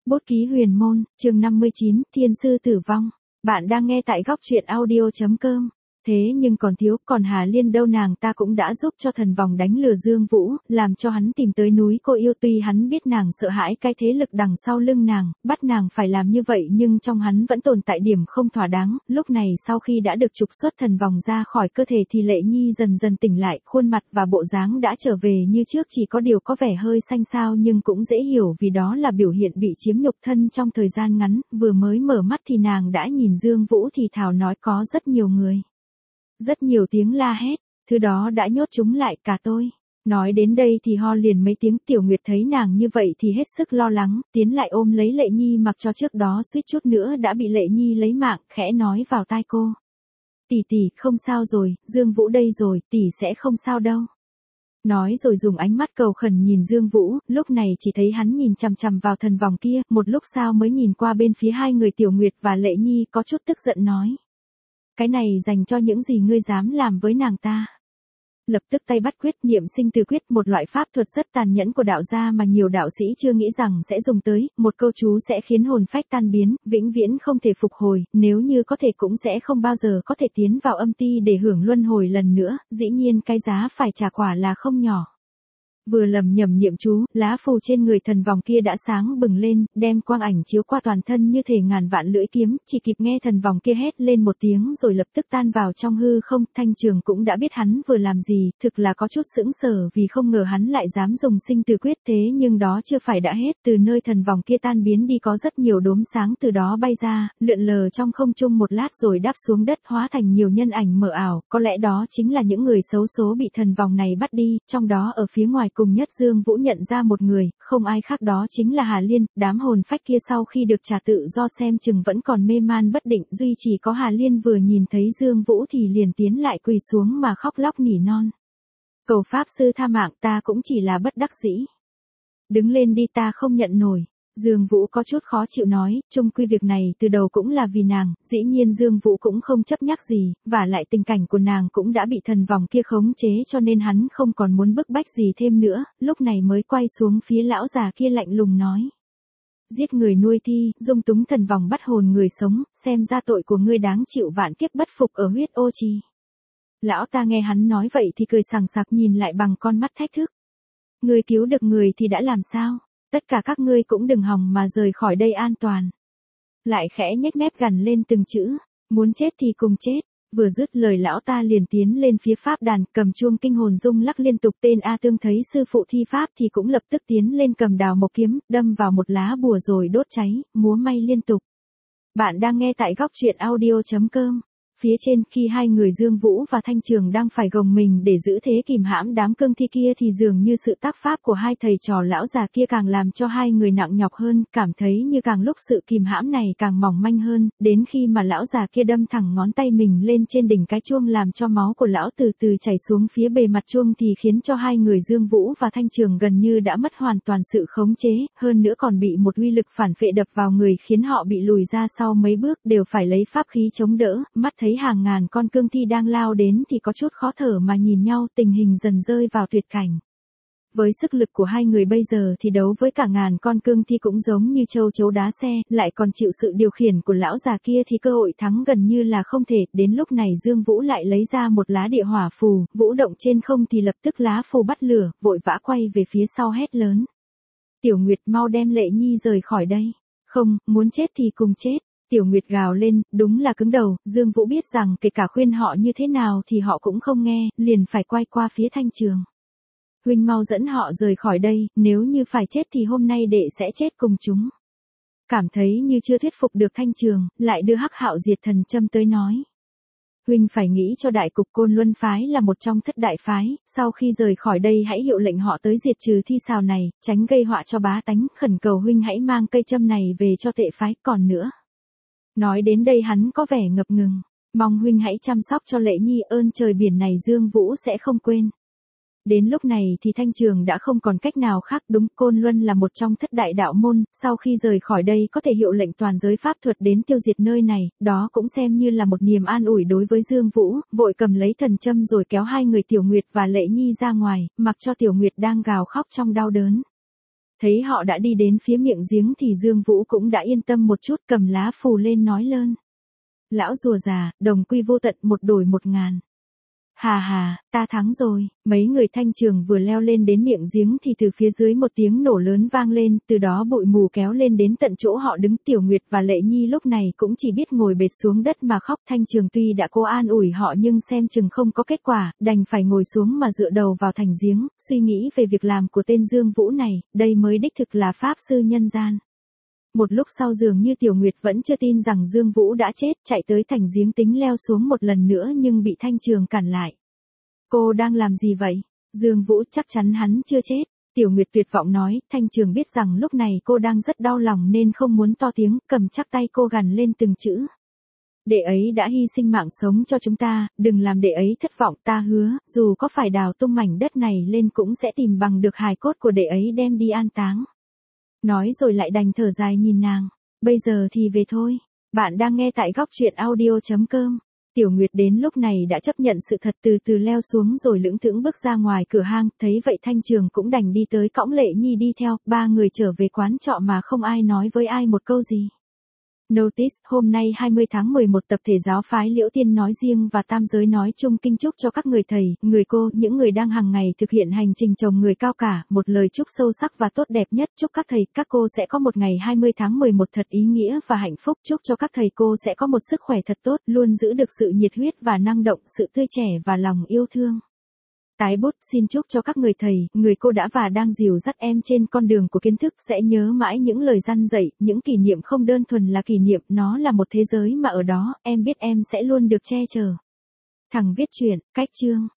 Bút ký huyền môn, chương 59, Thiên sư tử vong. Bạn đang nghe tại góc truyện audio.com. Thế nhưng còn thiếu, còn Hà Liên đâu, nàng ta cũng đã giúp cho thần vòng đánh lừa Dương Vũ, làm cho hắn tìm tới núi Cô Yêu. Tuy hắn biết nàng sợ hãi cái thế lực đằng sau lưng nàng, bắt nàng phải làm như vậy, nhưng trong hắn vẫn tồn tại điểm không thỏa đáng. Lúc này sau khi đã được trục xuất thần vòng ra khỏi cơ thể thì Lệ Nhi dần dần tỉnh lại, khuôn mặt và bộ dáng đã trở về như trước, chỉ có điều có vẻ hơi xanh xao, nhưng cũng dễ hiểu vì đó là biểu hiện bị chiếm nhục thân trong thời gian ngắn. Vừa mới mở mắt thì nàng đã nhìn Dương Vũ thì thào nói có rất nhiều người. Rất nhiều tiếng la hét, thứ đó đã nhốt chúng lại cả tôi. Nói đến đây thì ho liền mấy tiếng. Tiểu Nguyệt thấy nàng như vậy thì hết sức lo lắng, tiến lại ôm lấy Lệ Nhi, mặc cho trước đó suýt chút nữa đã bị Lệ Nhi lấy mạng, khẽ nói vào tai cô. Tỷ tỷ, không sao rồi, Dương Vũ đây rồi, tỷ sẽ không sao đâu. Nói rồi dùng ánh mắt cầu khẩn nhìn Dương Vũ, lúc này chỉ thấy hắn nhìn chằm chằm vào thần vòng kia, một lúc sau mới nhìn qua bên phía hai người Tiểu Nguyệt và Lệ Nhi, có chút tức giận nói. Cái này dành cho những gì ngươi dám làm với nàng ta. Lập tức tay bắt quyết, niệm sinh tử quyết, một loại pháp thuật rất tàn nhẫn của đạo gia mà nhiều đạo sĩ chưa nghĩ rằng sẽ dùng tới. Một câu chú sẽ khiến hồn phách tan biến, vĩnh viễn không thể phục hồi, nếu như có thể cũng sẽ không bao giờ có thể tiến vào âm ti để hưởng luân hồi lần nữa. Dĩ nhiên cái giá phải trả quả là không nhỏ. Vừa lầm nhầm niệm chú, lá phù trên người thần vòng kia đã sáng bừng lên, đem quang ảnh chiếu qua toàn thân như thể ngàn vạn lưỡi kiếm, chỉ kịp nghe thần vòng kia hét lên một tiếng rồi lập tức tan vào trong hư không. Thanh Trường cũng đã biết hắn vừa làm gì, thực là có chút sững sờ vì không ngờ hắn lại dám dùng sinh tử quyết. Thế nhưng đó chưa phải đã hết, từ nơi thần vòng kia tan biến đi có rất nhiều đốm sáng từ đó bay ra, lượn lờ trong không trung một lát rồi đáp xuống đất, hóa thành nhiều nhân ảnh mờ ảo. Có lẽ đó chính là những người xấu số bị thần vòng này bắt đi, trong đó ở phía ngoài cùng nhất Dương Vũ nhận ra một người, không ai khác đó chính là Hà Liên. Đám hồn phách kia sau khi được trả tự do xem chừng vẫn còn mê man bất định, duy chỉ có Hà Liên vừa nhìn thấy Dương Vũ thì liền tiến lại quỳ xuống mà khóc lóc nỉ non. Cầu Pháp sư tha mạng, ta cũng chỉ là bất đắc dĩ. Đứng lên đi, ta không nhận nổi. Dương Vũ có chút khó chịu nói, chung quy việc này từ đầu cũng là vì nàng. Dĩ nhiên Dương Vũ cũng không chấp nhắc gì, và lại tình cảnh của nàng cũng đã bị thần vòng kia khống chế, cho nên hắn không còn muốn bức bách gì thêm nữa, lúc này mới quay xuống phía lão già kia lạnh lùng nói. Giết người nuôi thi, dung túng thần vòng bắt hồn người sống, xem ra tội của ngươi đáng chịu vạn kiếp bất phục ở huyết ô chi. Lão ta nghe hắn nói vậy thì cười sằng sặc, nhìn lại bằng con mắt thách thức. Ngươi cứu được người thì đã làm sao? Tất cả các ngươi cũng đừng hòng mà rời khỏi đây an toàn. Lại khẽ nhếch mép gằn lên từng chữ, muốn chết thì cùng chết. Vừa dứt lời lão ta liền tiến lên phía pháp đàn, cầm chuông kinh hồn rung lắc liên tục. Tên A Tương thấy sư phụ thi pháp thì cũng lập tức tiến lên cầm đào mộc kiếm, đâm vào một lá bùa rồi đốt cháy, múa may liên tục. Bạn đang nghe tại góc truyện audio.com. Phía trên, khi hai người Dương Vũ và Thanh Trường đang phải gồng mình để giữ thế kìm hãm đám cương thi kia thì dường như sự tác pháp của hai thầy trò lão già kia càng làm cho hai người nặng nhọc hơn, cảm thấy như càng lúc sự kìm hãm này càng mỏng manh hơn, đến khi mà lão già kia đâm thẳng ngón tay mình lên trên đỉnh cái chuông làm cho máu của lão từ từ chảy xuống phía bề mặt chuông thì khiến cho hai người Dương Vũ và Thanh Trường gần như đã mất hoàn toàn sự khống chế, hơn nữa còn bị một uy lực phản phệ đập vào người khiến họ bị lùi ra sau mấy bước, đều phải lấy pháp khí chống đỡ. Mắt thấy hàng ngàn con cương thi đang lao đến thì có chút khó thở mà nhìn nhau, tình hình dần rơi vào tuyệt cảnh. Với sức lực của hai người bây giờ thì đấu với cả ngàn con cương thi cũng giống như châu chấu đá xe, lại còn chịu sự điều khiển của lão già kia thì cơ hội thắng gần như là không thể. Đến lúc này Dương Vũ lại lấy ra một lá địa hỏa phù, vũ động trên không thì lập tức lá phù bắt lửa, vội vã quay về phía sau hét lớn. Tiểu Nguyệt, mau đem Lệ Nhi rời khỏi đây. Không, muốn chết thì cùng chết. Tiểu Nguyệt gào lên, đúng là cứng đầu. Dương Vũ biết rằng kể cả khuyên họ như thế nào thì họ cũng không nghe, liền phải quay qua phía Thanh Trường. Huynh mau dẫn họ rời khỏi đây, nếu như phải chết thì hôm nay đệ sẽ chết cùng chúng. Cảm thấy như chưa thuyết phục được Thanh Trường, lại đưa Hắc Hạo Diệt Thần Châm tới nói. Huynh phải nghĩ cho đại cục, Côn Luân phái là một trong thất đại phái, sau khi rời khỏi đây hãy hiệu lệnh họ tới diệt trừ thi xào này, tránh gây họa cho bá tánh, khẩn cầu huynh hãy mang cây châm này về cho tệ phái. Còn nữa. Nói đến đây hắn có vẻ ngập ngừng, mong huynh hãy chăm sóc cho Lệ Nhi, ơn trời biển này Dương Vũ sẽ không quên. Đến lúc này thì Thanh Trường đã không còn cách nào khác, đúng, Côn Luân là một trong thất đại đạo môn, sau khi rời khỏi đây có thể hiệu lệnh toàn giới pháp thuật đến tiêu diệt nơi này, đó cũng xem như là một niềm an ủi đối với Dương Vũ, vội cầm lấy thần châm rồi kéo hai người Tiểu Nguyệt và Lệ Nhi ra ngoài, mặc cho Tiểu Nguyệt đang gào khóc trong đau đớn. Thấy họ đã đi đến phía miệng giếng thì Dương Vũ cũng đã yên tâm một chút, cầm lá phù lên nói lơn. Lão rùa già, đồng quy vô tận, một đổi 1.000. Hà hà, ta thắng rồi. Mấy người Thanh Trường vừa leo lên đến miệng giếng thì từ phía dưới một tiếng nổ lớn vang lên, từ đó bụi mù kéo lên đến tận chỗ họ đứng. Tiểu Nguyệt và Lệ Nhi lúc này cũng chỉ biết ngồi bệt xuống đất mà khóc. Thanh Trường tuy đã cố an ủi họ nhưng xem chừng không có kết quả, đành phải ngồi xuống mà dựa đầu vào thành giếng, suy nghĩ về việc làm của tên Dương Vũ này, đây mới đích thực là pháp sư nhân gian. Một lúc sau dường như Tiểu Nguyệt vẫn chưa tin rằng Dương Vũ đã chết, chạy tới thành giếng tính leo xuống một lần nữa nhưng bị Thanh Trường cản lại. Cô đang làm gì vậy? Dương Vũ chắc chắn hắn chưa chết. Tiểu Nguyệt tuyệt vọng nói, Thanh Trường biết rằng lúc này cô đang rất đau lòng nên không muốn to tiếng, cầm chắc tay cô gằn lên từng chữ. Đệ ấy đã hy sinh mạng sống cho chúng ta, đừng làm đệ ấy thất vọng, ta hứa, dù có phải đào tung mảnh đất này lên cũng sẽ tìm bằng được hài cốt của đệ ấy đem đi an táng. Nói rồi lại đành thở dài nhìn nàng. Bây giờ thì về thôi. Bạn đang nghe tại góc truyện audio.com. Tiểu Nguyệt đến lúc này đã chấp nhận sự thật, từ từ leo xuống rồi lững thững bước ra ngoài cửa hang. Thấy vậy Thanh Trường cũng đành đi tới cõng Lệ Nhi đi theo. Ba người trở về quán trọ mà không ai nói với ai một câu gì. Notice, hôm nay 20 tháng 11 tập thể giáo phái Liễu Tiên nói riêng và tam giới nói chung kinh chúc cho các người thầy, người cô, những người đang hàng ngày thực hiện hành trình trồng người cao cả, một lời chúc sâu sắc và tốt đẹp nhất. Chúc các thầy, các cô sẽ có một ngày 20 tháng 11 thật ý nghĩa và hạnh phúc. Chúc cho các thầy cô sẽ có một sức khỏe thật tốt, luôn giữ được sự nhiệt huyết và năng động, sự tươi trẻ và lòng yêu thương. Tái bút, xin chúc cho các người thầy, người cô đã và đang dìu dắt em trên con đường của kiến thức sẽ nhớ mãi những lời dăn dạy, những kỷ niệm không đơn thuần là kỷ niệm, nó là một thế giới mà ở đó, em biết em sẽ luôn được che chở. Thằng viết truyện, cách chương.